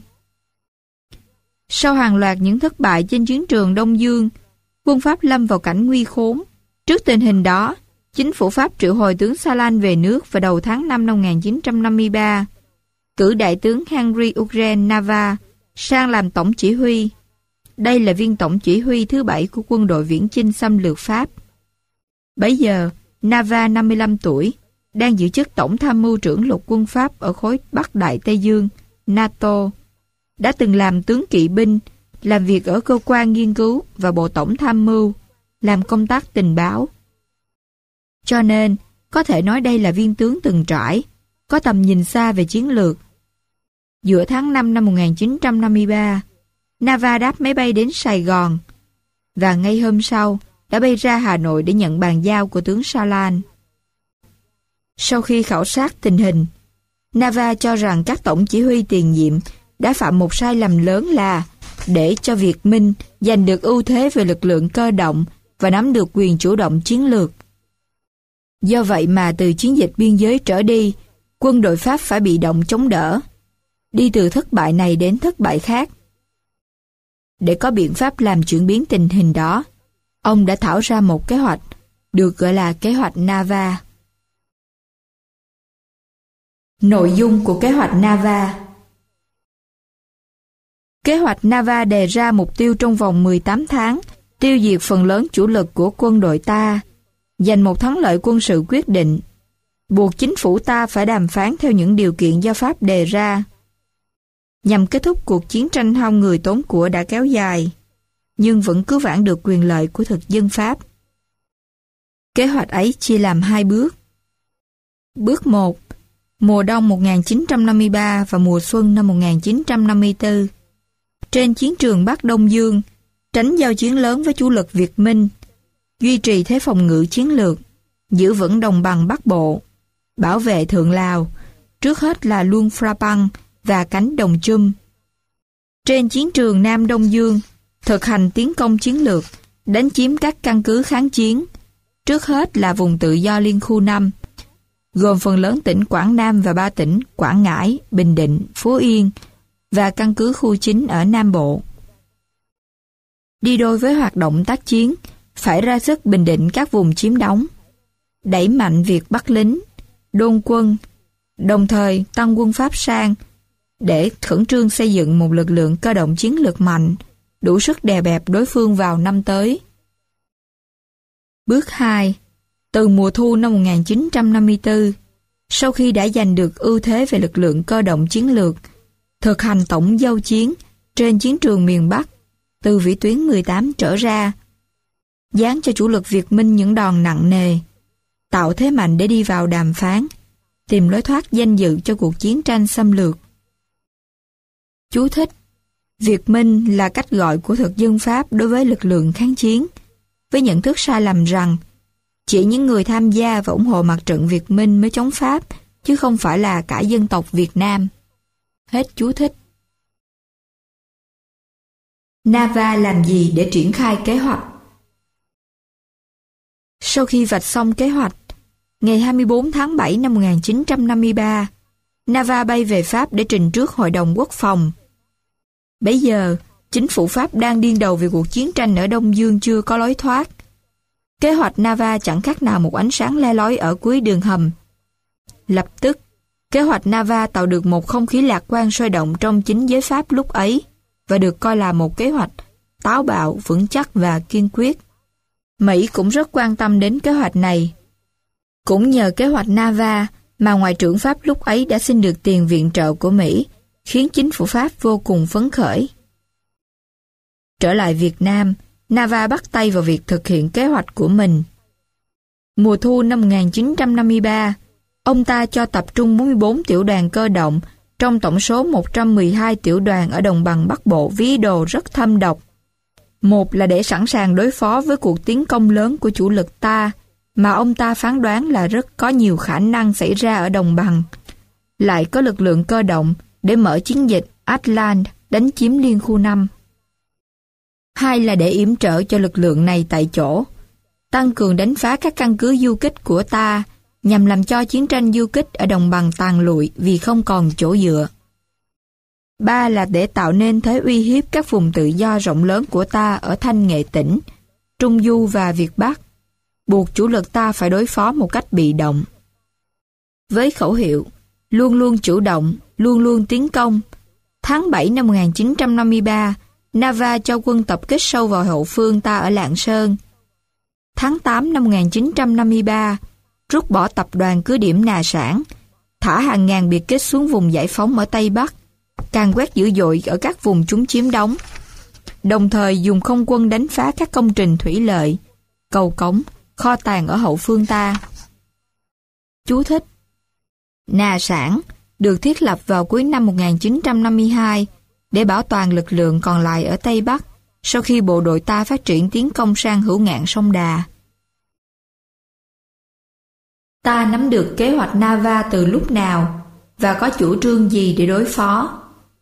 S1: Sau hàng loạt những thất bại trên chiến trường Đông Dương, quân Pháp lâm vào cảnh nguy khốn. Trước tình hình đó, chính phủ Pháp triệu hồi tướng Salan về nước vào đầu tháng năm năm một nghìn chín trăm năm mươi ba, cử đại tướng Henri Eugène Nava sang làm tổng chỉ huy. Đây là viên tổng chỉ huy thứ bảy của quân đội viễn chinh xâm lược Pháp. Bấy giờ, Nava năm mươi lăm tuổi, đang giữ chức tổng tham mưu trưởng lục quân Pháp ở khối Bắc Đại Tây Dương, NATO. Đã từng làm tướng kỵ binh, làm việc ở cơ quan nghiên cứu và bộ tổng tham mưu, làm công tác tình báo. Cho nên, có thể nói đây là viên tướng từng trải, có tầm nhìn xa về chiến lược. Giữa tháng năm năm một nghìn chín trăm năm mươi ba, Nava đáp máy bay đến Sài Gòn, và ngay hôm sau đã bay ra Hà Nội để nhận bàn giao của tướng Salan. Sau khi khảo sát tình hình, Nava cho rằng các tổng chỉ huy tiền nhiệm đã phạm một sai lầm lớn là để cho Việt Minh giành được ưu thế về lực lượng cơ động và nắm được quyền chủ động chiến lược. Do vậy mà từ chiến dịch biên giới trở đi, quân đội Pháp phải bị động chống đỡ, đi từ thất bại này đến thất bại khác. Để có biện pháp làm chuyển biến tình hình đó, ông đã thảo ra một kế hoạch, được gọi là kế hoạch Nava. Nội dung của kế hoạch Nava. Kế hoạch Nava đề ra mục tiêu trong vòng mười tám tháng, tiêu diệt phần lớn chủ lực của quân đội ta, giành một thắng lợi quân sự quyết định, buộc chính phủ ta phải đàm phán theo những điều kiện do Pháp đề ra, nhằm kết thúc cuộc chiến tranh hao người tốn của đã kéo dài, nhưng vẫn cứu vãn được quyền lợi của thực dân Pháp. Kế hoạch ấy chia làm hai bước. Bước một, mùa đông một nghìn chín trăm năm mươi ba và mùa xuân năm một nghìn chín trăm năm mươi tư. Trên chiến trường Bắc Đông Dương, tránh giao chiến lớn với chủ lực Việt Minh, duy trì thế phòng ngự chiến lược, giữ vững đồng bằng Bắc Bộ, bảo vệ Thượng Lào, trước hết là Luông Phra Bang và cánh Đồng Chum. Trên chiến trường Nam Đông Dương, thực hành tiến công chiến lược, đánh chiếm các căn cứ kháng chiến, trước hết là vùng tự do Liên khu năm, gồm phần lớn tỉnh Quảng Nam và ba tỉnh Quảng Ngãi, Bình Định, Phú Yên, và căn cứ khu chính ở Nam Bộ. Đi đôi với hoạt động tác chiến, phải ra sức bình định các vùng chiếm đóng, đẩy mạnh việc bắt lính, đôn quân, đồng thời tăng quân Pháp sang để khẩn trương xây dựng một lực lượng cơ động chiến lược mạnh, đủ sức đè bẹp đối phương vào năm tới. Bước hai. Từ mùa thu năm một nghìn chín trăm năm mươi tư, sau khi đã giành được ưu thế về lực lượng cơ động chiến lược, thực hành tổng giao chiến trên chiến trường miền Bắc từ vĩ tuyến mười tám trở ra, giáng cho chủ lực Việt Minh những đòn nặng nề, tạo thế mạnh để đi vào đàm phán, tìm lối thoát danh dự cho cuộc chiến tranh xâm lược. Chú thích: Việt Minh là cách gọi của thực dân Pháp đối với lực lượng kháng chiến, với nhận thức sai lầm rằng chỉ những người tham gia và ủng hộ mặt trận Việt Minh mới chống Pháp, chứ không phải là cả dân tộc Việt Nam. Hết chú thích. Nava làm gì để triển khai kế hoạch? Sau khi vạch xong kế hoạch, ngày hai mươi bốn tháng bảy năm một nghìn chín trăm năm mươi ba, Nava bay về Pháp để trình trước Hội đồng Quốc phòng. Bấy giờ, chính phủ Pháp đang điên đầu vì cuộc chiến tranh ở Đông Dương chưa có lối thoát. Kế hoạch Nava chẳng khác nào một ánh sáng le lói ở cuối đường hầm. Lập tức, kế hoạch Nava tạo được một không khí lạc quan sôi động trong chính giới Pháp lúc ấy và được coi là một kế hoạch táo bạo, vững chắc và kiên quyết. Mỹ cũng rất quan tâm đến kế hoạch này. Cũng nhờ kế hoạch Nava mà Ngoại trưởng Pháp lúc ấy đã xin được tiền viện trợ của Mỹ, khiến chính phủ Pháp vô cùng phấn khởi. Trở lại Việt Nam, Nava bắt tay vào việc thực hiện kế hoạch của mình. Mùa thu năm một nghìn chín trăm năm mươi ba, ông ta cho tập trung bốn mươi bốn tiểu đoàn cơ động trong tổng số một trăm mười hai tiểu đoàn ở đồng bằng Bắc Bộ với ý đồ rất thâm độc. Một là để sẵn sàng đối phó với cuộc tiến công lớn của chủ lực ta, mà ông ta phán đoán là rất có nhiều khả năng xảy ra ở đồng bằng. Lại có lực lượng cơ động để mở chiến dịch Atlant đánh chiếm Liên khu năm. Hai là để yểm trợ cho lực lượng này tại chỗ, tăng cường đánh phá các căn cứ du kích của ta, nhằm làm cho chiến tranh du kích ở đồng bằng tàn lụi vì không còn chỗ dựa. Ba là để tạo nên thế uy hiếp các vùng tự do rộng lớn của ta ở Thanh Nghệ tỉnh, Trung Du và Việt Bắc, buộc chủ lực ta phải đối phó một cách bị động. Với khẩu hiệu luôn luôn chủ động, luôn luôn tiến công, tháng bảy năm một nghìn chín trăm năm mươi ba, Nava cho quân tập kích sâu vào hậu phương ta ở Lạng Sơn. Tháng tám năm một nghìn chín trăm năm mươi ba, rút bỏ tập đoàn cứ điểm Nà Sản, thả hàng ngàn biệt kích xuống vùng giải phóng ở Tây Bắc, càn quét dữ dội ở các vùng chúng chiếm đóng, đồng thời dùng không quân đánh phá các công trình thủy lợi, cầu cống, kho tàng ở hậu phương ta. Chú thích: Nà Sản được thiết lập vào cuối năm một nghìn chín trăm năm mươi hai để bảo toàn lực lượng còn lại ở Tây Bắc sau khi bộ đội ta phát triển tiến công sang hữu ngạn sông Đà. Ta nắm được kế hoạch Nava từ lúc nào và có chủ trương gì để đối phó?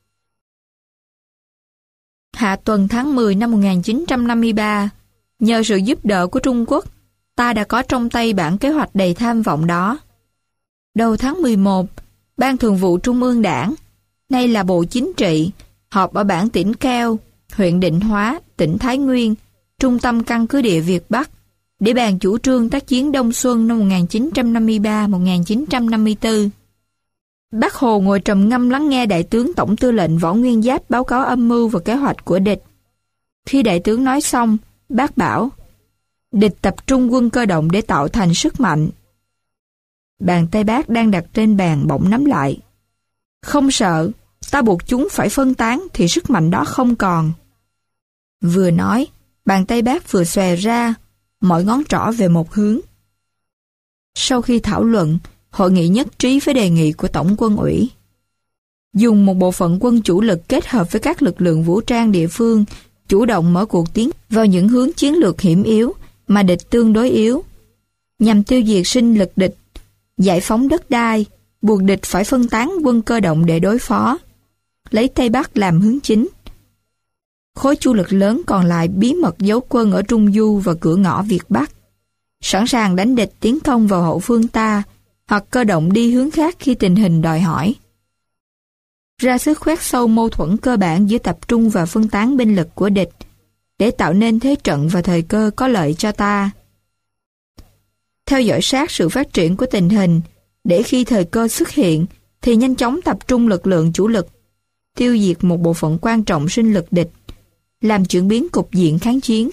S1: Hạ tuần tháng mười năm một nghìn chín trăm năm mươi ba, nhờ sự giúp đỡ của Trung Quốc, ta đã có trong tay bản kế hoạch đầy tham vọng đó. Đầu tháng mười một, Ban Thường vụ Trung ương Đảng, nay là Bộ Chính trị, họp ở bản Tĩnh Keo, huyện Định Hóa, tỉnh Thái Nguyên, trung tâm căn cứ địa Việt Bắc, để bàn chủ trương tác chiến Đông Xuân năm một nghìn chín trăm năm mươi ba đến một nghìn chín trăm năm mươi tư. Bác Hồ ngồi trầm ngâm lắng nghe Đại tướng Tổng tư lệnh Võ Nguyên Giáp báo cáo âm mưu và kế hoạch của địch. Khi Đại tướng nói xong, bác bảo: địch tập trung quân cơ động để tạo thành sức mạnh. Bàn tay bác đang đặt trên bàn bỗng nắm lại. Không sợ, ta buộc chúng phải phân tán thì sức mạnh đó không còn. Vừa nói, bàn tay bác vừa xòe ra, mọi ngón trỏ về một hướng. Sau khi thảo luận, hội nghị nhất trí với đề nghị của Tổng quân ủy. Dùng một bộ phận quân chủ lực kết hợp với các lực lượng vũ trang địa phương, chủ động mở cuộc tiến vào những hướng chiến lược hiểm yếu mà địch tương đối yếu, nhằm tiêu diệt sinh lực địch, giải phóng đất đai, buộc địch phải phân tán quân cơ động để đối phó, lấy Tây Bắc làm hướng chính. Khối chủ lực lớn còn lại bí mật giấu quân ở Trung Du và cửa ngõ Việt Bắc, sẵn sàng đánh địch tiến công vào hậu phương ta, hoặc cơ động đi hướng khác khi tình hình đòi hỏi. ra sức khoét sâu mâu thuẫn cơ bản giữa tập trung và phân tán binh lực của địch, để tạo nên thế trận và thời cơ có lợi cho ta. Theo dõi sát sự phát triển của tình hình, để khi thời cơ xuất hiện, thì nhanh chóng tập trung lực lượng chủ lực, tiêu diệt một bộ phận quan trọng sinh lực địch, làm chuyển biến cục diện kháng chiến.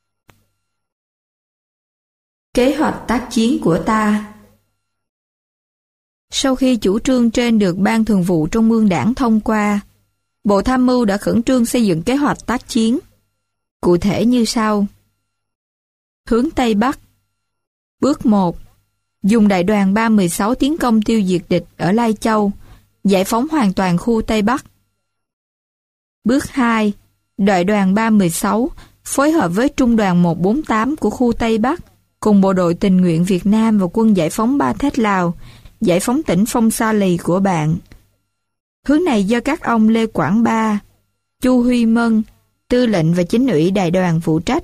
S1: Kế hoạch tác chiến của ta. Sau khi chủ trương trên được Ban Thường vụ Trung ương Đảng thông qua, Bộ Tham mưu đã khẩn trương xây dựng kế hoạch tác chiến. Cụ thể như sau. Hướng Tây Bắc. Bước một. Dùng đại đoàn ba mười sáu tiến công tiêu diệt địch ở Lai Châu, giải phóng hoàn toàn khu Tây Bắc. Bước hai. Đại đoàn ba mười sáu phối hợp với Trung đoàn một bốn tám của khu Tây Bắc cùng Bộ đội Tình nguyện Việt Nam và Quân Giải phóng Ba Thét Lào, giải phóng tỉnh Phong Sa Lì của bạn. Hướng này do các ông Lê Quảng Ba, Chu Huy Mân, tư lệnh và chính ủy đại đoàn phụ trách.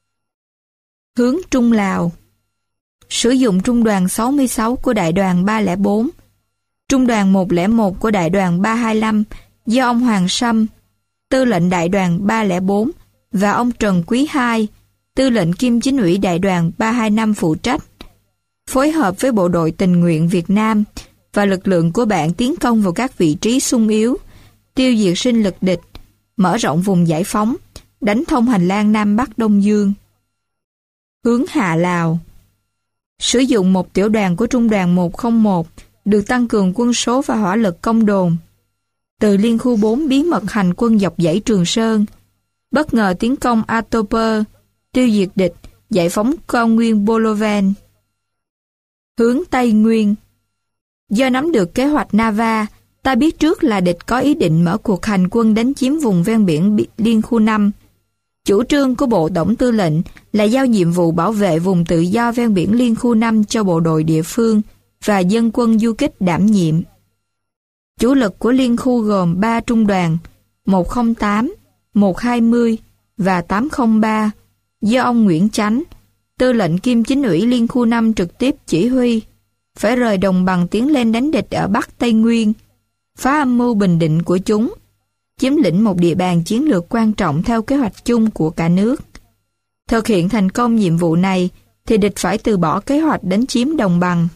S1: Hướng Trung Lào. Sử dụng Trung đoàn sáu mươi sáu của đại đoàn ba không bốn, Trung đoàn một không một của đại đoàn ba hai lăm do ông Hoàng Sâm, tư lệnh đại đoàn ba không bốn và ông Trần Quý Hai, tư lệnh kiêm chính ủy đại đoàn ba hai năm phụ trách, phối hợp với Bộ đội Tình nguyện Việt Nam và lực lượng của bạn tiến công vào các vị trí xung yếu, tiêu diệt sinh lực địch, mở rộng vùng giải phóng, đánh thông hành lang Nam Bắc Đông Dương. Hướng Hạ Lào. Sử dụng một tiểu đoàn của Trung đoàn một không một được tăng cường quân số và hỏa lực công đồn. Từ Liên khu bốn bí mật hành quân dọc dãy Trường Sơn, bất ngờ tiến công Atoper, tiêu diệt địch, giải phóng cao nguyên Boloven. Hướng Tây Nguyên. Do nắm được kế hoạch Nava, ta biết trước là địch có ý định mở cuộc hành quân đánh chiếm vùng ven biển Liên khu năm. Chủ trương của Bộ Tổng Tư lệnh là giao nhiệm vụ bảo vệ vùng tự do ven biển Liên khu năm cho bộ đội địa phương và dân quân du kích đảm nhiệm. Chủ lực của Liên khu gồm ba trung đoàn một không tám, một hai mươi và tám không ba do ông Nguyễn Chánh, tư lệnh kiêm chính ủy Liên khu năm trực tiếp chỉ huy, phải rời đồng bằng tiến lên đánh địch ở Bắc Tây Nguyên, phá âm mưu bình định của chúng, chiếm lĩnh một địa bàn chiến lược quan trọng theo kế hoạch chung của cả nước. Thực hiện thành công nhiệm vụ này thì địch phải từ bỏ kế hoạch đánh chiếm đồng bằng.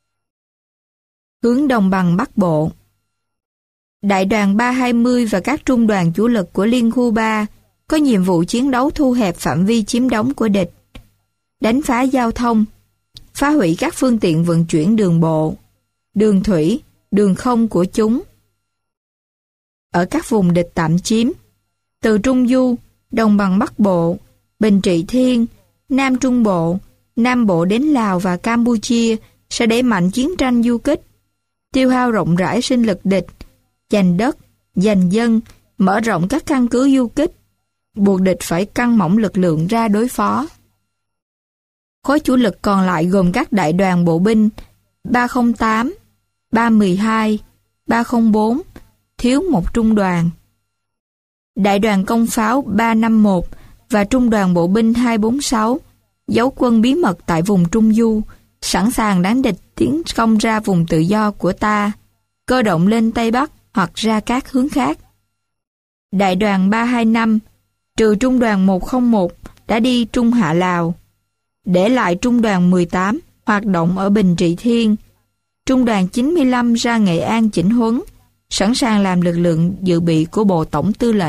S1: Hướng đồng bằng Bắc Bộ. Đại đoàn ba hai mươi và các trung đoàn chủ lực của Liên khu ba có nhiệm vụ chiến đấu thu hẹp phạm vi chiếm đóng của địch, đánh phá giao thông, phá hủy các phương tiện vận chuyển đường bộ, đường thủy, đường không của chúng. Ở các vùng địch tạm chiếm, từ Trung Du, Đồng bằng Bắc Bộ, Bình Trị Thiên, Nam Trung Bộ, Nam Bộ đến Lào và Campuchia sẽ đẩy mạnh chiến tranh du kích, tiêu hao rộng rãi sinh lực địch, giành đất, giành dân, mở rộng các căn cứ du kích, buộc địch phải căng mỏng lực lượng ra đối phó. Khối chủ lực còn lại gồm các đại đoàn bộ binh ba không tám, ba một hai, ba không bốn, thiếu một trung đoàn. Đại đoàn công pháo ba năm một và trung đoàn bộ binh hai bốn sáu giấu quân bí mật tại vùng Trung Du, sẵn sàng đánh địch tiến công ra vùng tự do của ta, cơ động lên Tây Bắc hoặc ra các hướng khác. Đại đoàn ba hai năm, trừ trung đoàn một không một đã đi Trung Hạ Lào, để lại trung đoàn mười tám hoạt động ở Bình Trị Thiên, trung đoàn chín mươi lăm ra Nghệ An chỉnh huấn, sẵn sàng làm lực lượng dự bị của Bộ Tổng Tư lệnh.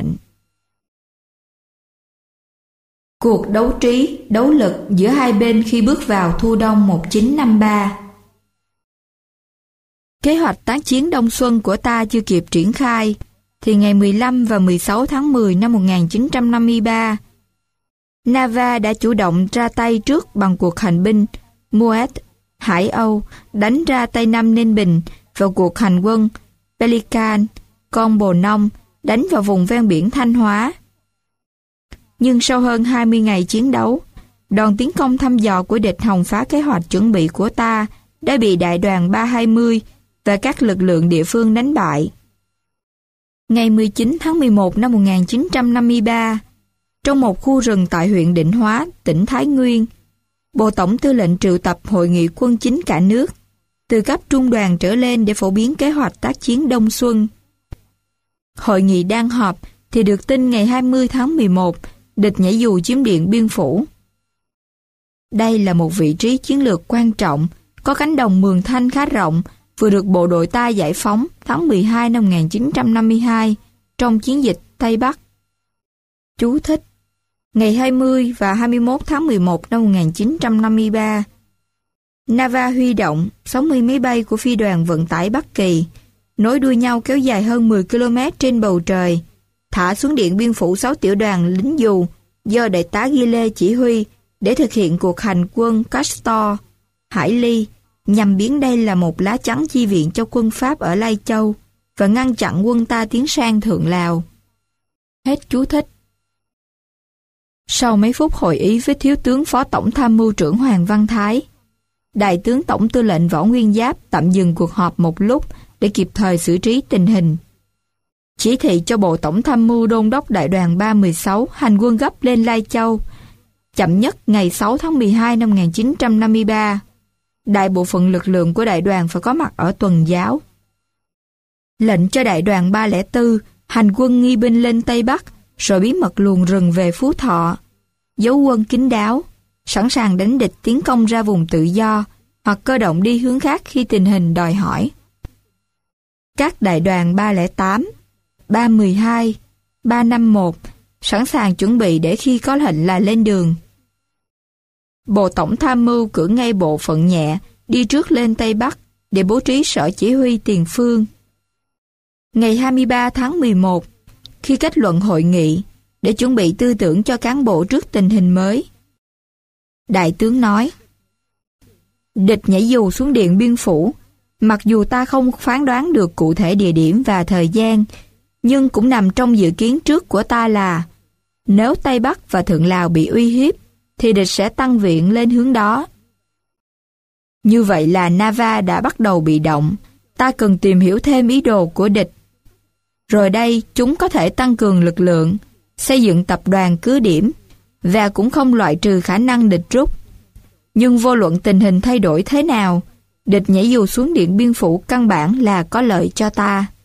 S1: Cuộc đấu trí, đấu lực giữa hai bên khi bước vào thu đông một nghìn chín trăm năm mươi ba. Kế hoạch tác chiến đông xuân của ta chưa kịp triển khai, thì ngày mười lăm và mười sáu tháng mười năm một nghìn chín trăm năm mươi ba, Nava đã chủ động ra tay trước bằng cuộc hành binh Muet, Hải Âu, đánh ra Tây Nam Ninh Bình và cuộc hành quân Pelican, Con Bồ Nông, đánh vào vùng ven biển Thanh Hóa. Nhưng sau hơn hai mươi ngày chiến đấu, đòn tiến công thăm dò của địch hòng phá kế hoạch chuẩn bị của ta đã bị đại đoàn ba hai mươi và các lực lượng địa phương đánh bại. Ngày mười chín tháng mười một năm một nghìn chín trăm năm mươi ba, trong một khu rừng tại huyện Định Hóa, tỉnh Thái Nguyên, Bộ Tổng Tư lệnh triệu tập hội nghị quân chính cả nước, từ cấp trung đoàn trở lên để phổ biến kế hoạch tác chiến đông xuân. Hội nghị đang họp thì được tin ngày hai mươi tháng mười một, địch nhảy dù chiếm Điện Biên Phủ. Đây là một vị trí chiến lược quan trọng, có cánh đồng Mường Thanh khá rộng, vừa được bộ đội ta giải phóng tháng mười hai năm một nghìn chín trăm năm mươi hai trong chiến dịch Tây Bắc. Chú thích: ngày hai mươi và hai mươi mốt tháng mười một năm một nghìn chín trăm năm mươi ba, Nava huy động sáu mươi máy bay của phi đoàn vận tải Bắc Kỳ, nối đuôi nhau kéo dài hơn mười ki lô mét trên bầu trời, thả xuống Điện Biên Phủ sáu tiểu đoàn lính dù do đại tá Gillê chỉ huy để thực hiện cuộc hành quân Castor, Hải Ly, nhằm biến đây là một lá chắn chi viện cho quân Pháp ở Lai Châu và ngăn chặn quân ta tiến sang Thượng Lào. Hết chú thích. Sau mấy phút hội ý với Thiếu tướng Phó Tổng Tham mưu trưởng Hoàng Văn Thái, Đại tướng Tổng tư lệnh Võ Nguyên Giáp tạm dừng cuộc họp một lúc để kịp thời xử trí tình hình. Chỉ thị cho Bộ Tổng Tham mưu đôn đốc Đại đoàn ba một sáu hành quân gấp lên Lai Châu, chậm nhất ngày sáu tháng mười hai năm một nghìn chín trăm năm mươi ba. Đại bộ phận lực lượng của đại đoàn phải có mặt ở Tuần Giáo. Lệnh cho đại đoàn ba không bốn hành quân nghi binh lên Tây Bắc, rồi bí mật luồn rừng về Phú Thọ, giấu quân kín đáo, sẵn sàng đánh địch tiến công ra vùng tự do hoặc cơ động đi hướng khác khi tình hình đòi hỏi. Các đại đoàn ba không tám, ba một hai, ba năm một sẵn sàng chuẩn bị để khi có lệnh là lên đường. Bộ Tổng Tham mưu cử ngay bộ phận nhẹ đi trước lên Tây Bắc để bố trí sở chỉ huy tiền phương. Ngày hai mươi ba tháng mười một, khi kết luận hội nghị để chuẩn bị tư tưởng cho cán bộ trước tình hình mới, Đại tướng nói: địch nhảy dù xuống Điện Biên Phủ, mặc dù ta không phán đoán được cụ thể địa điểm và thời gian, nhưng cũng nằm trong dự kiến trước của ta là nếu Tây Bắc và Thượng Lào bị uy hiếp thì địch sẽ tăng viện lên hướng đó. Như vậy là Nava đã bắt đầu bị động, ta cần tìm hiểu thêm ý đồ của địch. Rồi đây chúng có thể tăng cường lực lượng, xây dựng tập đoàn cứ điểm, và cũng không loại trừ khả năng địch rút. Nhưng vô luận tình hình thay đổi thế nào, địch nhảy dù xuống Điện Biên Phủ căn bản là có lợi cho ta.